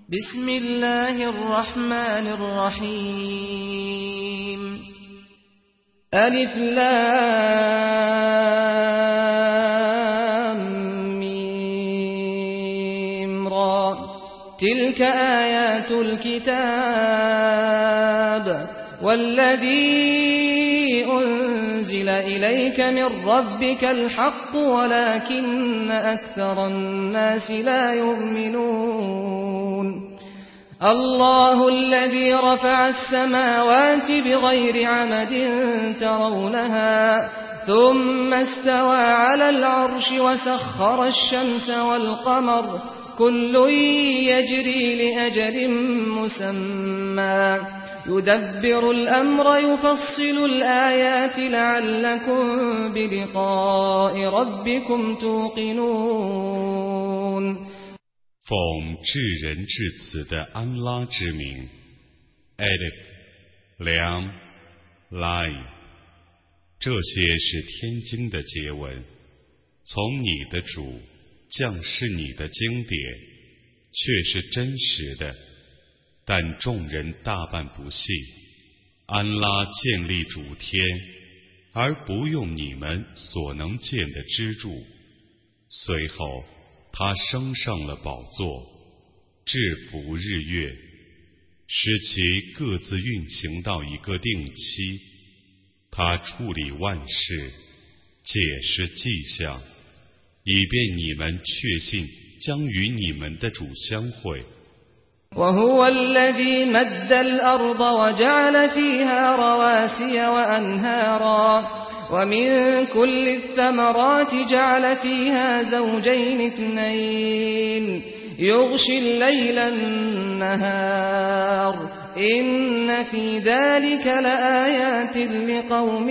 بسم الله الرحمن الرحيم ألف لام ميم را تلك آيات الكتاب والذي أنزل إليك من ربك الحق ولكن أكثر الناس لا يؤمنون الله الذي رفع السماوات بغير عمد ترونها ثم استوى على العرش وسخر الشمس والقمر كل يجري لأجل مسمى يدبر الأمر يفصل الآيات لعلكم بلقاء ربكم توقنون 奉至仁至慈的安拉之名 Alif Lam Lam 这些是天经的结文，从你的主降示你的经典，却是真实的，但众人大半不信。安拉建立主天，而不用你们所能见的支柱，随后他升上了宝座，制服日月，使其各自运行到一个定期。他处理万事，解释迹象，以便你们确信将与你们的主相会。 وهو الذي مد الأرض وجعل فيها رواسي وأنهارا ومن كل الثمرات جعل فيها زوجين اثنين يغشي الليل النهار إن في ذلك لآيات لقوم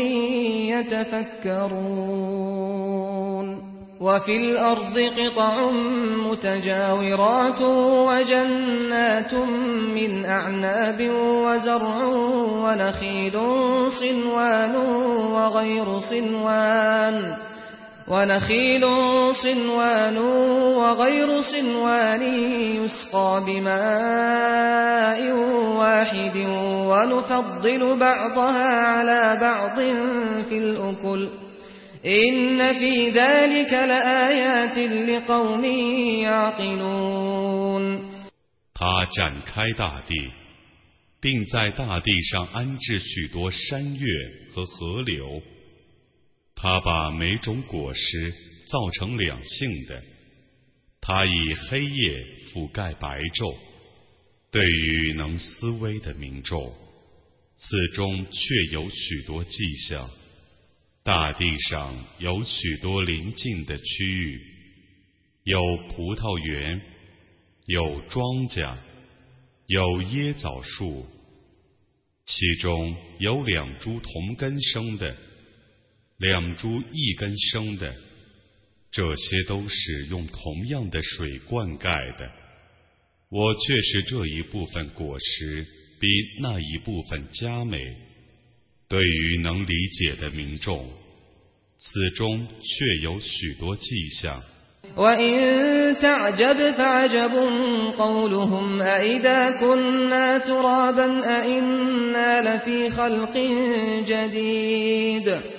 يتفكرون وفي الأرض قطع متجاورات وجنات من أعناب وزرع ونخيل صنوان وغير صنوان يسقى بماء واحد ونفضل بعضها على بعض في الأكل إن في ذلك لآيات لقوم يعقلون 他展开大地，并在大地上安置许多山岳和河流。他把每种果实造成两性的，他以黑夜覆盖白昼。对于能思维的民众，此中确有许多迹象。大地上有许多邻近的区域，有葡萄园，有庄稼，有椰枣树，其中有两株同根生的，两株异根生的，这些都是用同样的水灌溉的。我却是这一部分果实比那一部分佳美。对于能理解的民众，此中确有许多迹象。 وَإِن تَعْجَبْ فَعَجَبٌ قَوْلُهُمْ أَإِذَا كُنَّا تُرَابًا أَإِنَّا لَفِي خَلْقٍ جَدِيدٍ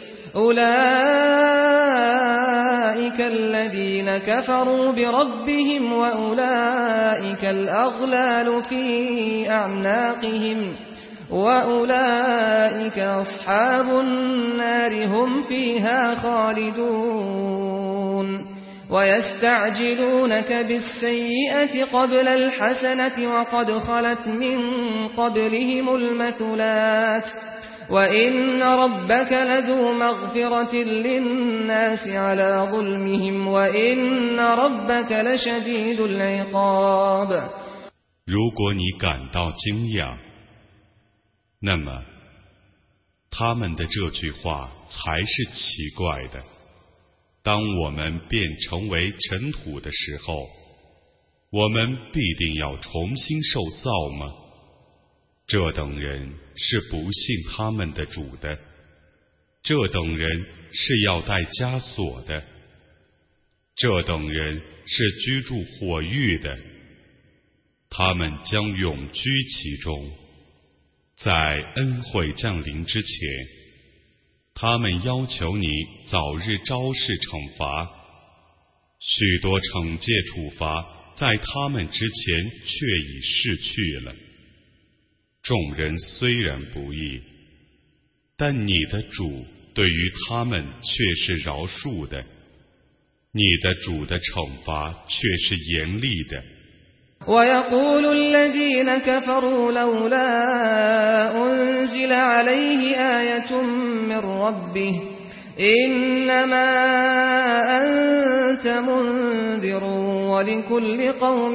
أُولَئِكَ الَّذِينَ كَفَرُوا بِرَبِّهِمْ وَأُولَئِكَ الْأَغْلَالُ فِي أَعْنَاقِهِمْ وَأُولَئِكَ أَصْحَابُ النَّارِ هُمْ فِيهَا خَالِدُونَ وَيَسْتَعْجِلُونَكَ بِالسَّيِّئَةِ قَبْلَ الْحَسَنَةِ وَقَدْ خَلَتْ مِنْ قَبْلِهِمُ الْمَثُلَاتُ وَإِنَّ رَبَّكَ لَذُو مَغْفِرَةٍ لِلنَّاسِ عَلَى ظُلْمِهِمْ وَإِنَّ رَبَّكَ لَشَدِيدُ الْعِقَابِ 如果你感到惊讶，那么他们的这句话才是奇怪的。当我们变成为尘土的时候，我们必定要重新受造吗？这等人是不信他们的主的，这等人是要带枷锁的，这等人是居住火狱的。 他们将永居其中。在恩惠降临之前，他们要求你早日昭示惩罚，许多惩戒处罚在他们之前却已逝去了。众人虽然不义，但你的主对于他们却是饶恕的，你的主的惩罚却是严厉的。 ويقول الذين كفروا لولا أنزل عليه آية من ربه إنما أنت منذر ولكل قوم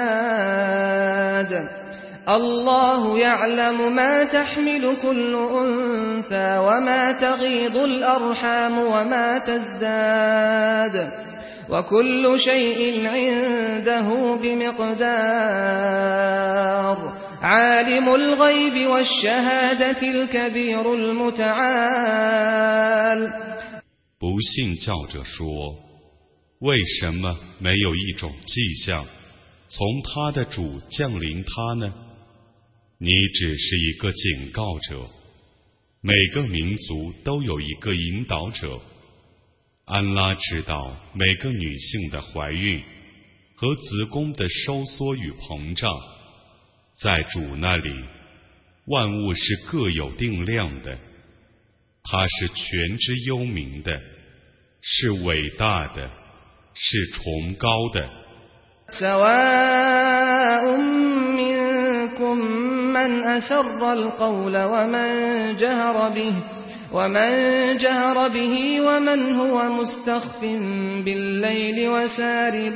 هاد الله يعلم ما تحمل كل أنثى وما تغيض الأرحام وما تزداد وكل شيء عنده بمقدار عالم الغيب والشهادة الكبير المتعال 不信教者说，为什么没有一种迹象从他的主降临他呢？你只是一个警告者，每个民族都有一个引导者。安拉知道每个女性的怀孕和子宫的收缩与膨胀，在主那里，万物是各有定量的，他是全知幽冥的，是伟大的，是崇高的。 سواء منكم من أسر القول ومن جهر به ومن هو مستخف بالليل وسارب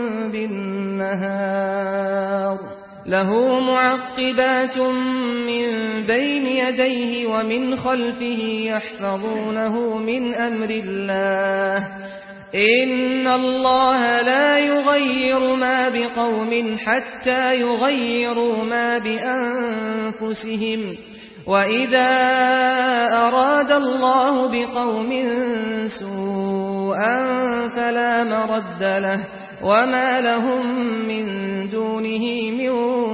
بالنهار له معقبات من بين يديه ومن خلفه يحفظونه من أمر الله إن الله لا يغير ما بقوم حتى يغيروا ما بأنفسهم وإذا أراد الله بقوم سوءا فلا مرد له وما لهم من دونه من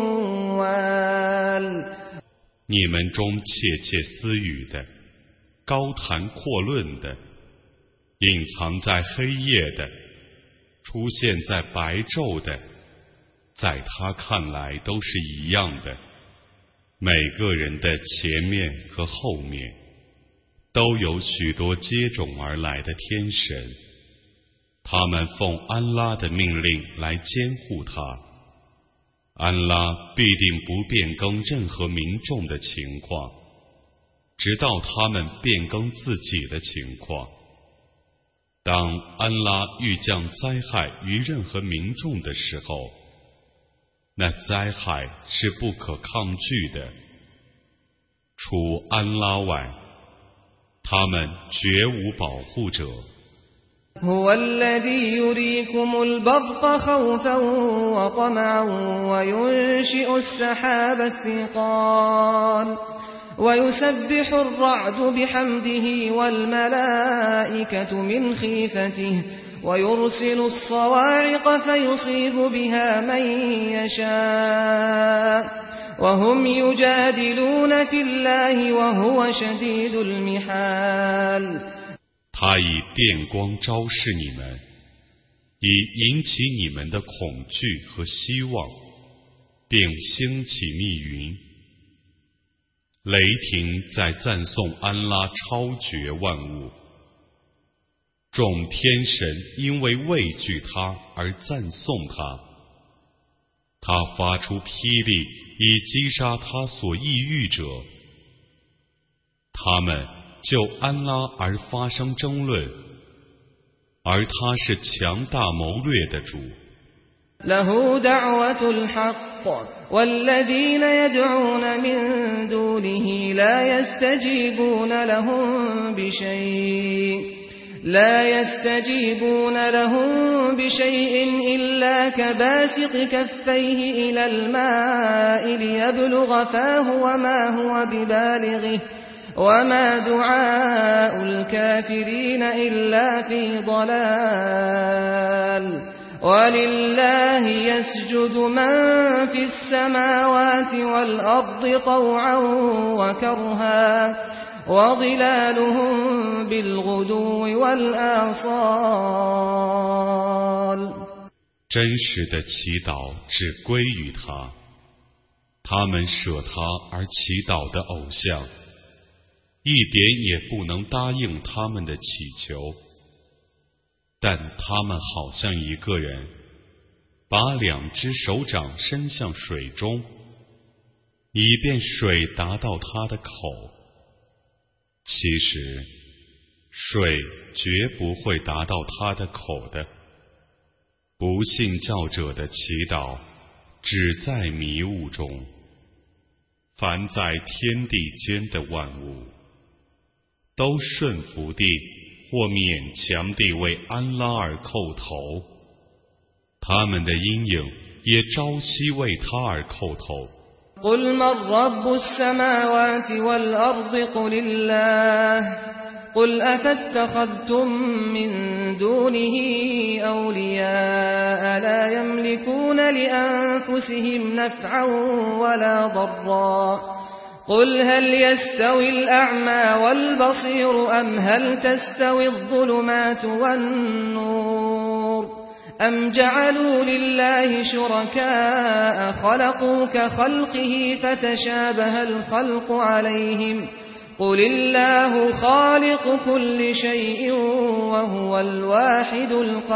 وال 你们中窃窃私语的，高谈阔论的，隐藏在黑夜的，出现在白昼的，在他看来都是一样的。每个人的前面和后面都有许多接踵而来的天神，他们奉安拉的命令来监护他。安拉必定不变更任何民众的情况，直到他们变更自己的情况。当安拉欲降灾害于任何民众的时候，那灾害是不可抗拒的。除安拉外，他们绝无保护者。 هو الذي يريكم البرق خوفا وطمعا وينشئ السحاب الثقال ويسبح الرعد بحمده والملائكة من خيفته ويرسل الصواعق فيصيب بها من يشاء وهم يجادلون في الله وهو شديد المحال 他以电光昭示你们，以引起你们的恐惧和希望，并兴起密云。雷霆在赞颂安拉超绝万物，众天神因为畏惧他而赞颂他，他发出霹雳以击杀他所抑郁者，他们就安拉而发生争论，而他是强大谋略的主。 له دعوة الحق والذين يدعون من دونه لا يستجيبون لهم بشيء إلا كباسط كفيه إلى الماء ليبلغ فاه وما هو ببالغه وما دعاء الكافرين إلا في ضلال ولله يسجد من في السماوات والأرض طوعا وكرها وظلالهم بالغدو والآصال 真实的祈祷只归于他，他们舍他而祈祷的偶像，一点也不能答应他们的祈求，但他们好像一个人把2只手掌伸向水中，以便水达到他的口。其实，水绝不会达到他的口的。不信教者的祈祷只在迷雾中。凡在天地间的万物，都顺服地或勉强地为安拉而叩头，他们的阴影也朝夕为他而叩头。 قل من رب السماوات والأرض قل الله قل أفاتخذتم من دونه أولياء لا يملكون لأنفسهم نفعا ولا ضرا قل هل يستوي الأعمى والبصير أم هل تستوي الظلمات والنور أم جعلوا لله شركاء خلقوا كخلقه فتشابه الخلق عليهم قل الله خالق كل شيء وهو الواحد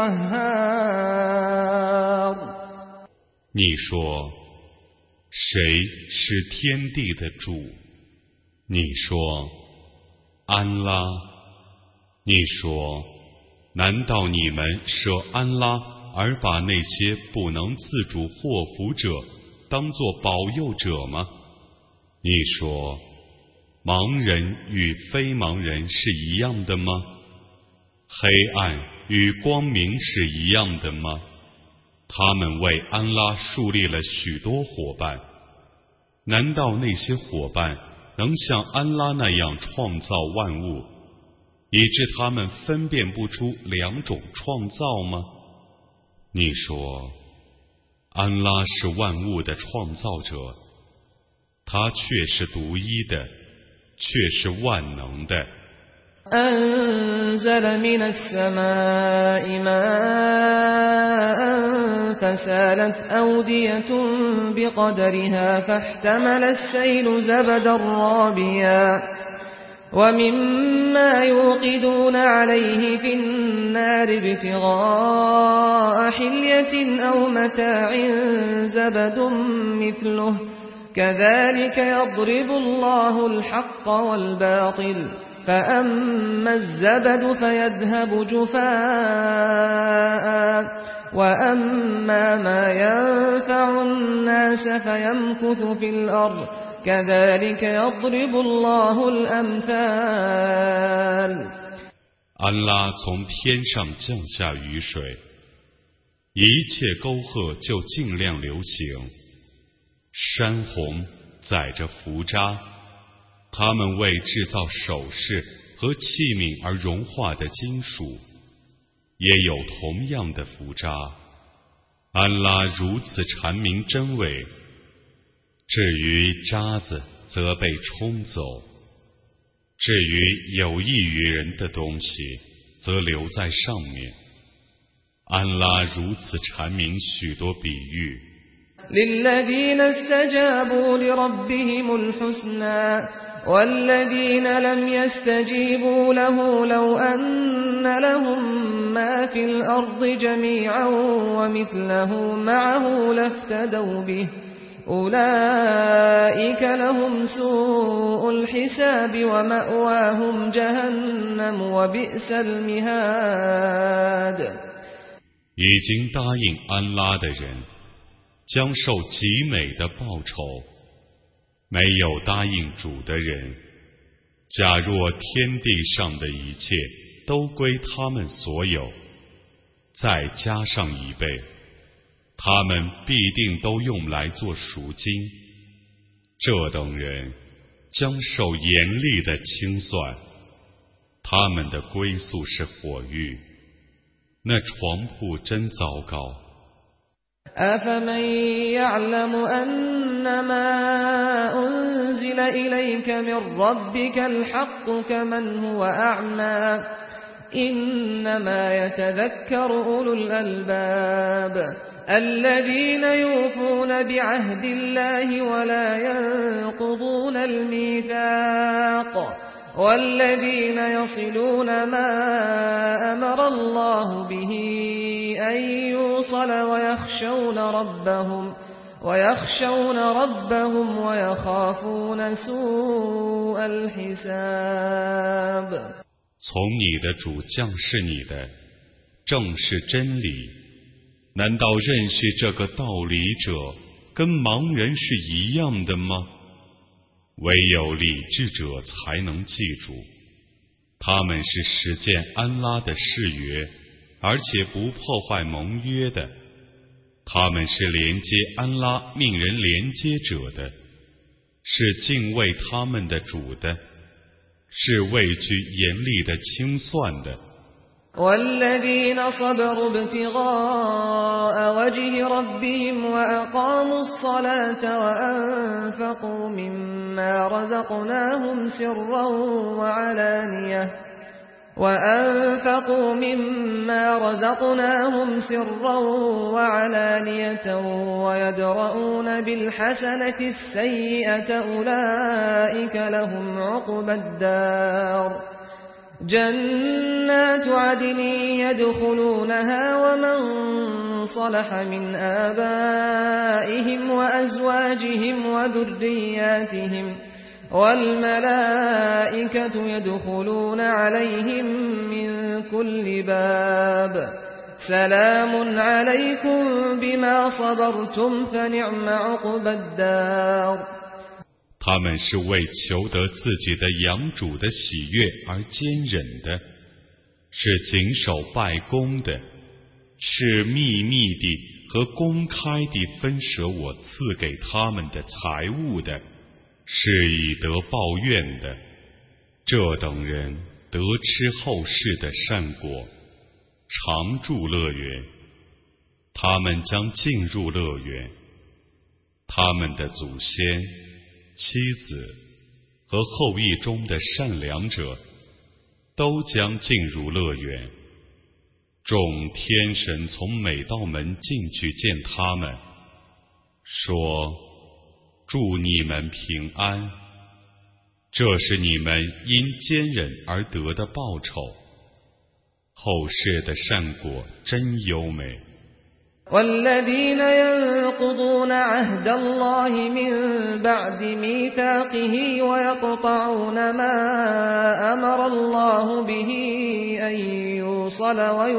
القهار 你说谁是天地的主？你说安拉。你说难道你们舍安拉而把那些不能自主祸福者当作保佑者吗？你说盲人与非盲人是一样的吗？黑暗与光明是一样的吗？他们为安拉树立了许多伙伴，难道那些伙伴能像安拉那样创造万物，以致他们分辨不出2种创造吗？你说安拉是万物的创造者，他却是独一的，却是万能的。 أنزل من السماء ماء فسالت أودية بقدرها فاحتمل السيل زبدا رابيا ومما يوقدون عليه في النار ابتغاء حلية أو متاع زبد مثله كذلك يضرب الله الحق والباطل فأما الزبد فيذهب جفاء وأما ما ينفع الناس فيمكث في الأرض كذلك يضرب الله الأمثال 安拉从天上降下雨水，一切沟壑就尽量流行，山洪载着浮渣，他们为制造首饰和器皿而融化的金属也有同样的浮渣。安拉如此阐明真伪，至于渣子则被冲走，至于有益于人的东西则留在上面。安拉如此阐明许多比喻。 للذين استجابوا لربهم الحسنى والذين لم يستجيبوا له لو أن لهم ما في الأرض جميعا ومثله معه لافتدوا به أولئك لهم سوء الحساب ومأواهم جهنم وبئس المهاد 已经答应安拉的人将受极美的报酬，没有答应主的人，假若天地上的一切都归他们所有，再加上1倍，他们必定都用来做赎金。这等人将受严厉的清算，他们的归宿是火狱， 那床铺真糟糕。 أفمن يعلم أنما أنزل إليك من ربك الحق كمن هو أعمى إنما يتذكر أولو الألباب الذين يوفون بعهد الله ولا ينقضون الميثاق والذين يصلون ما أمر الله به أن يوصل ويخشون ربهم ويخافون سوء الحساب。 从你的主降示你的，正是真理。难道认识这个道理者跟盲人是一样的吗？唯有理智者才能记住，他们是实践安拉的誓约，而且不破坏盟约的。他们是连接安拉命人连接者的，是敬畏他们的主的，是畏惧严厉的清算的。 والذين صبروا ابتغاء وجه ربهم وأقاموا الصلاة وأنفقوا مما رزقناهم سرا وعلانية ويدرؤون بالحسنة السيئة أولئك لهم عقبى الدار جنات عدن يدخلونها ومن صلح من آبائهم وأزواجهم وذرياتهم والملائكة يدخلون عليهم من كل باب سلام عليكم بما صبرتم فنعم عقبى الدار。 他们是为求得自己的养主的喜悦而坚忍的，是谨守拜功的，是秘密地和公开地分舍我赐给他们的财物的，是以得报怨的。这等人得吃后世的善果，常住乐园，他们将进入乐园，他们的祖先妻子和后裔中的善良者都将进入乐园。众天神从每道门进去见他们，说：祝你们平安，这是你们因坚忍而得的报酬，后世的善果真优美。 والذين ينقضون عهد الله من بعد ميثاقه ويقطعون ما أمر الله به أن يوصل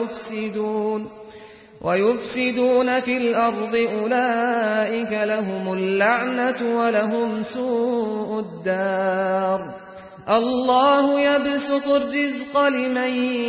ويفسدون في الأرض أولئك لهم اللعنة ولهم سوء الدار الله يبسط الرزق لمن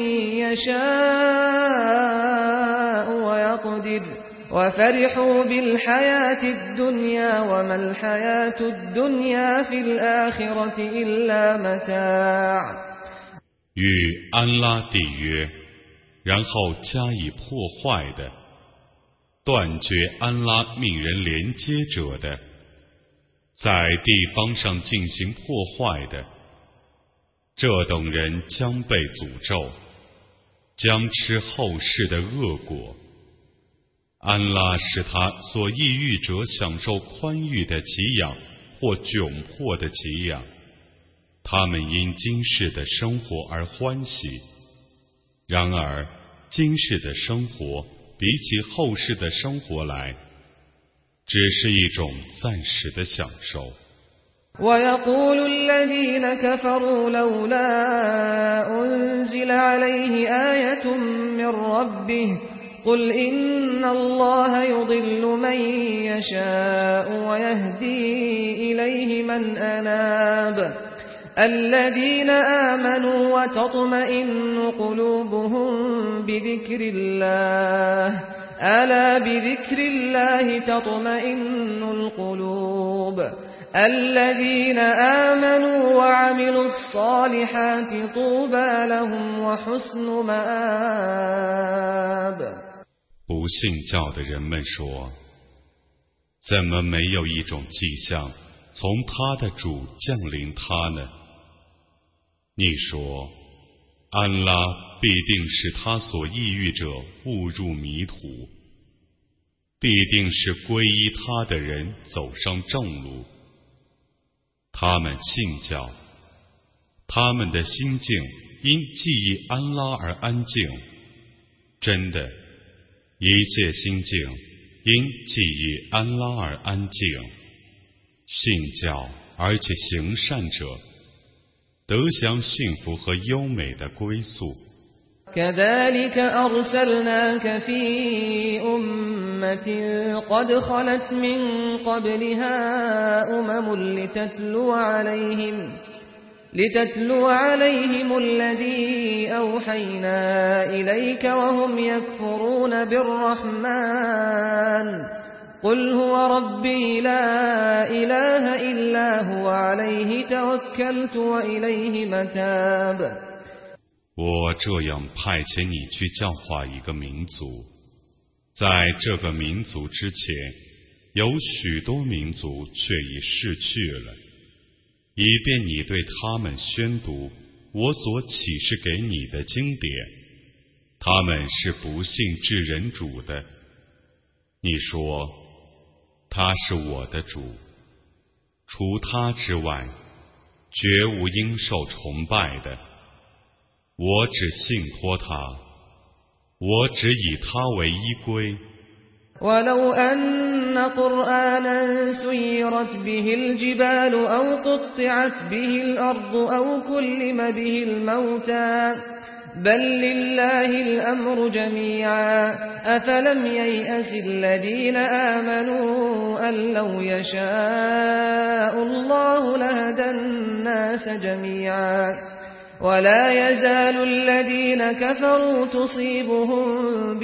يشاء ويقدر وفرحوا بالحياة الدنيا وما الحياة الدنيا في الآخرة إلا متاع。 与安拉缔约，然后加以破坏的，断绝安拉命人连接者的，在地方上进行破坏的，这等人将被诅咒，将吃后世的恶果。安拉使他所抑郁者享受宽裕的给养或窘迫的给养，他们因今世的生活而欢喜。然而今世的生活比起后世的生活来，只是一种暂时的享受。 ويقول الذين كفروا لولا أنزل عليه آية من ربه قل إن الله يضل من يشاء ويهدي إليه من أناب الذين آمنوا وتطمئن قلوبهم بذكر الله ألا بذكر الله تطمئن القلوب الذين آمنوا وعملوا الصالحات طوبى لهم وحسن مآب。 不信教的人们说，怎么没有一种迹象从他的主降临他呢？你说，安拉必定使他所抑郁者误入迷途，必定是皈依他的人走上正路。他们信教，他们的心境因记忆安拉而安静。真的，一切心境因记忆安拉而安静。信教而且行善者，得享幸福和优美的归宿。 كذلك أرسلناك في أمة قد خلت من قبلها لتتلو عليهم الذي أوحينا إليك وهم يكفرون بالرحمن قل هو ربي لا إله إلا هو عليه توكلت وإليه متاب。 我这样派遣你去教化一个民族，在这个民族之前，有许多民族却已逝去了，以便你对他们宣读我所启示给你的经典。他们是不信至人主的。你说，他是我的主，除他之外，绝无应受崇拜的。我只信托他，我只以他为依归。 ولو أن قرآنا سيرت به الجبال أو قطعت به الأرض أو كلم به الموتى بل لله الأمر جميعا أفلم ييأس الذين آمنوا أن لو يشاء الله لهدى الناس جميعا ولا يزال الذين كفروا تصيبهم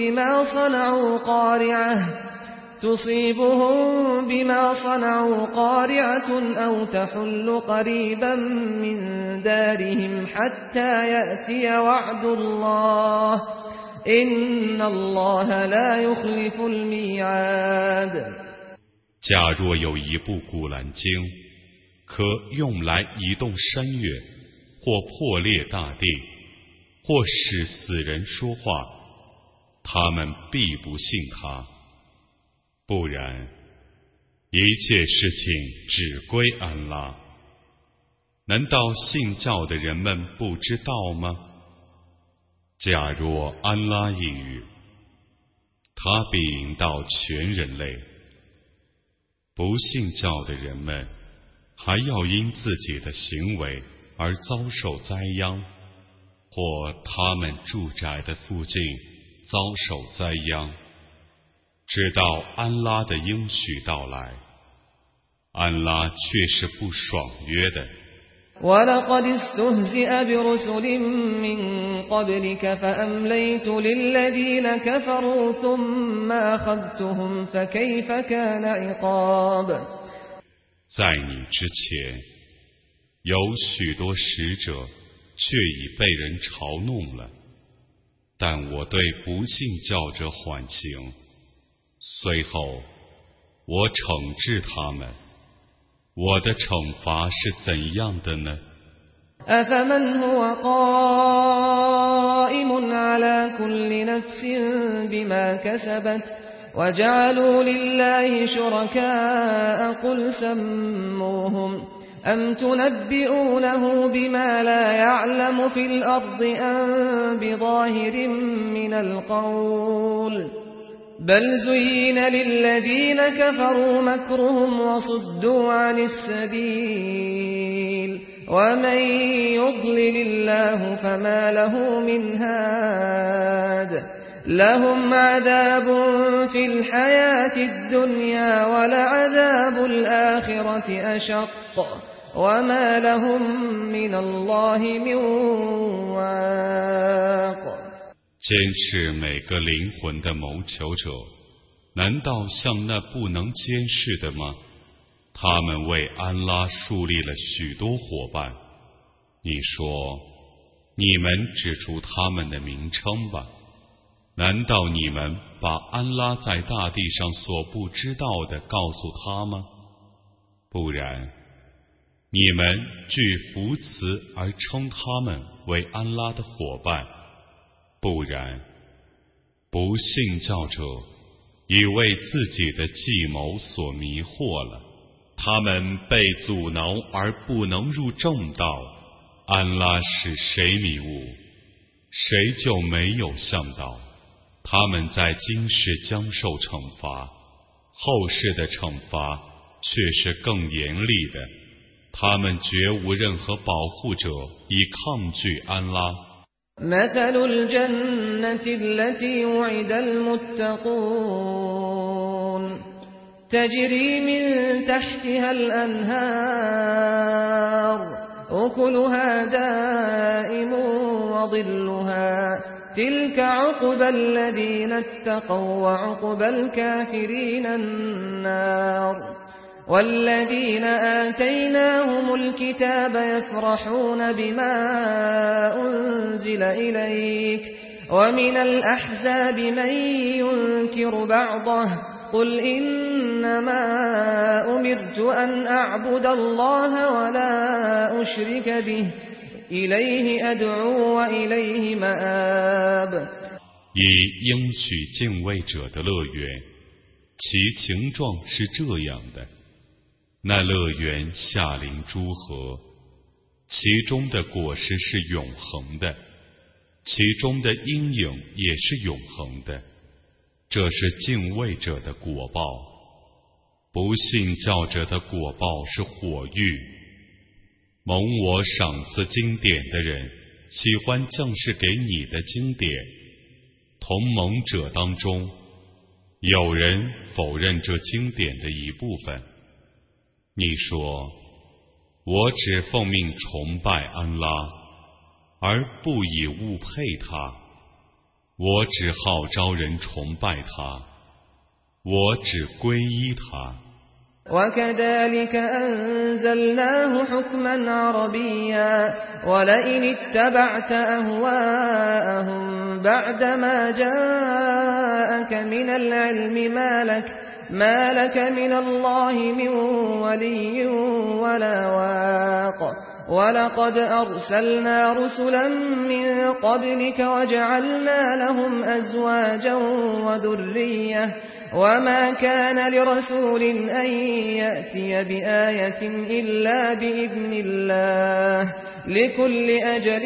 بما صنعوا قارعة أو تحل قريبا من دارهم حتى يأتي وعد الله إن الله لا يخلف الميعاد。 假若有一部古兰经，可用来移动山岳，或破裂大地，或使死人说话，他们必不信他。不然，一切事情只归安拉。难道信教的人们不知道吗？假若安拉一语，他必引导全人类。不信教的人们还要因自己的行为而遭受灾殃，或他们住宅的附近遭受灾殃，直到安拉的应许到来，安拉却是不爽约的。 وَلَقَدِ اسْتُهْزِئَ بِرُسُلٍ مِّن قَبْلِكَ فَأَمْلَيْتُ لِلَّذِينَ كَفَرُوا ثُمَّ أَخَذْتُهُمْ فَكَيْفَ كَانَ عِقَابِ。 在你之前，有许多使者却已被人嘲弄了，但我对不信教者缓刑，随后我惩治他们。我的惩罚是怎样的呢？ أَفَمَنْ هُوَ قَائِمٌ عَلَى كُلِّ نَفْسٍ بِمَا كَسَبَتْ وَجَعَلُوا لِلَّهِ شُرَكَاءَ قُلْ سَمُّوهُمْ أَمْ تُنَبِّئُونَهُ بِمَا لَا يَعْلَمُ فِي الْأَرْضِ أَمْ بِظَاهِرٍ مِّنَ الْقَوْلِ بل زين للذين كفروا مكرهم وصدوا عن السبيل ومن يضلل الله فما له من هاد لهم عذاب في الحياة الدنيا ولعذاب الآخرة أشق وما لهم من الله من واق。 监视每个灵魂的谋求者，难道像那不能监视的吗？他们为安拉树立了许多伙伴。你说，你们指出他们的名称吧。难道你们把安拉在大地上所不知道的告诉他吗？不然，你们据扶持而称他们为安拉的伙伴。不然，不信教者已为自己的计谋所迷惑了，他们被阻挠而不能入正道。安拉使谁迷雾，谁就没有向导。他们在今世将受惩罚，后世的惩罚却是更严厉的。他们绝无任何保护者以抗拒安拉。 مثل الجنة التي وعد المتقون تجري من تحتها الأنهار أكلها دائم وظلها تلك عقبى الذين اتقوا وعقبى الكافرين النار والذين آتيناهم الكتاب يفرحون بما أنزل إليك ومن الأحزاب من ينكر بعضه قل إنما أمرت أن أعبد الله ولا أشرك به إليه أدعو وإليه مآب 以应许敬畏者的乐园，其情状是这样的。那乐园下临诸河，其中的果实是永恒的，其中的阴影也是永恒的，这是敬畏者的果报。不信教者的果报是火狱。蒙我赏赐经典的人喜欢降世给你的经典，同盟者当中有人否认这经典的一部分。你说，我只奉命崇拜安拉，而不以物配他，我只号召人崇拜他，我只皈依他。 وكذلك أنزلناه حكما عربيا ولئن اتبعت أهواءهم بعدما جاءك من العلم ما لك من الله من ولي ولا واق ولقد أرسلنا رسلا من قبلك وجعلنا لهم أزواجا وذرية وما كان لرسول أن يأتي بآية إلا بإذن الله لكل أجل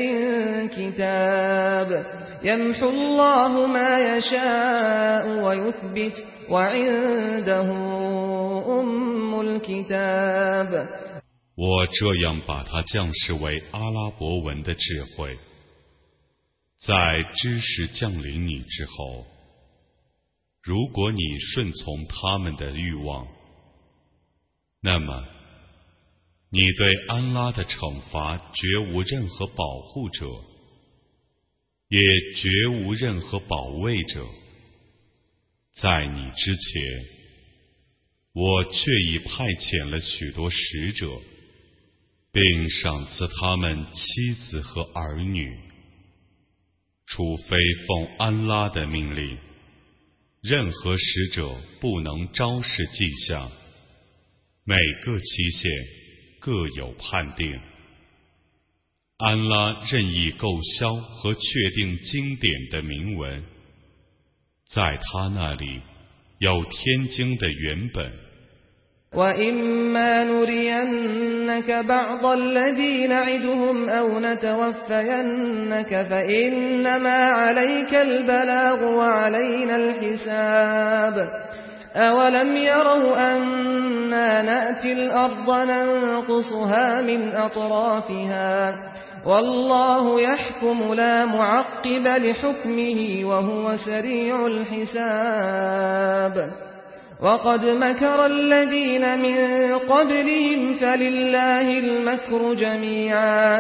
كتاب يمحو الله ما يشاء ويثبت وعنده أم الكتاب 我这样把它降世为阿拉伯文的智慧，在知识降临你之后，如果你顺从他们的欲望，那么你对安拉的惩罚绝无任何保护者，也绝无任何保卫者。在你之前，我却已派遣了许多使者，并赏赐他们妻子和儿女，除非奉安拉的命令，任何使者不能昭示迹象，每个期限各有判定。安拉任意购销和确定经典的铭文，在他那里有天经的原本。 وَإِمَّا نُرِيَنَّكَ بَعْضَ الَّذِي نَعِدُهُمْ أَوْ نَتَوَفَّيَنَّكَ فَإِنَّمَا عَلَيْكَ الْبَلَاغُ وَعَلَيْنَا الْحِسَابُ أَوَلَمْ يَرَوْا أَنَّا نَأْتِي الْأَرْضَ نَنقُصُهَا مِنْ أَطْرَافِهَا وَاللَّهُ يَحْكُمُ لَا مُعَقِّبَ لِحُكْمِهِ وَهُوَ سَرِيعُ الْحِسَابِ وقد مكر الذين من قبلهم فلله المكر جميعا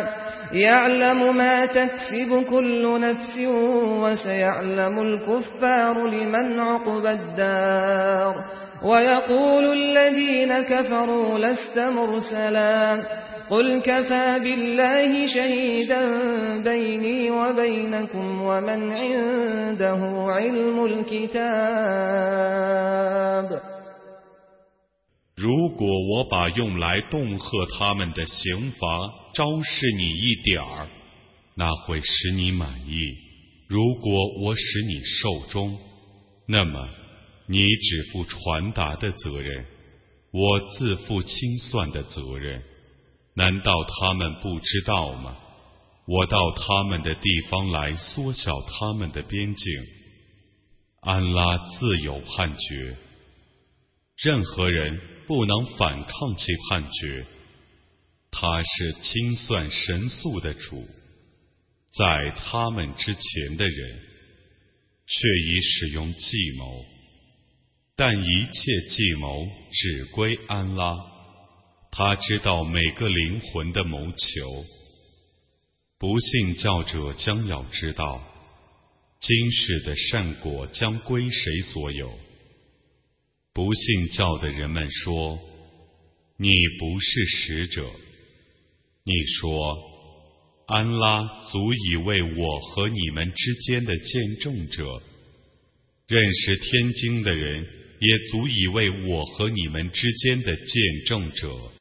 يعلم ما تكسب كل نفس وسيعلم الكفار لمن عقبى الدار ويقول الذين كفروا لست مرسلا قل كفى بالله شهيدا بيني وبينكم ومن عنده علم الكتاب 如果我把用来恫吓他们的刑罚昭示你一点儿，那会使你满意；如果我使你受终，那么你只负传达的责任，我自负清算的责任。难道他们不知道吗？我到他们的地方来缩小他们的边境。安拉自有判决，任何人不能反抗其判决。他是清算神速的主，在他们之前的人却已使用计谋，但一切计谋只归安拉，他知道每个灵魂的谋求。不信教者将要知道，今世的善果将归谁所有。不信教的人们说，你不是使者。你说，安拉足以为我和你们之间的见证者，认识天经的人也足以为我和你们之间的见证者。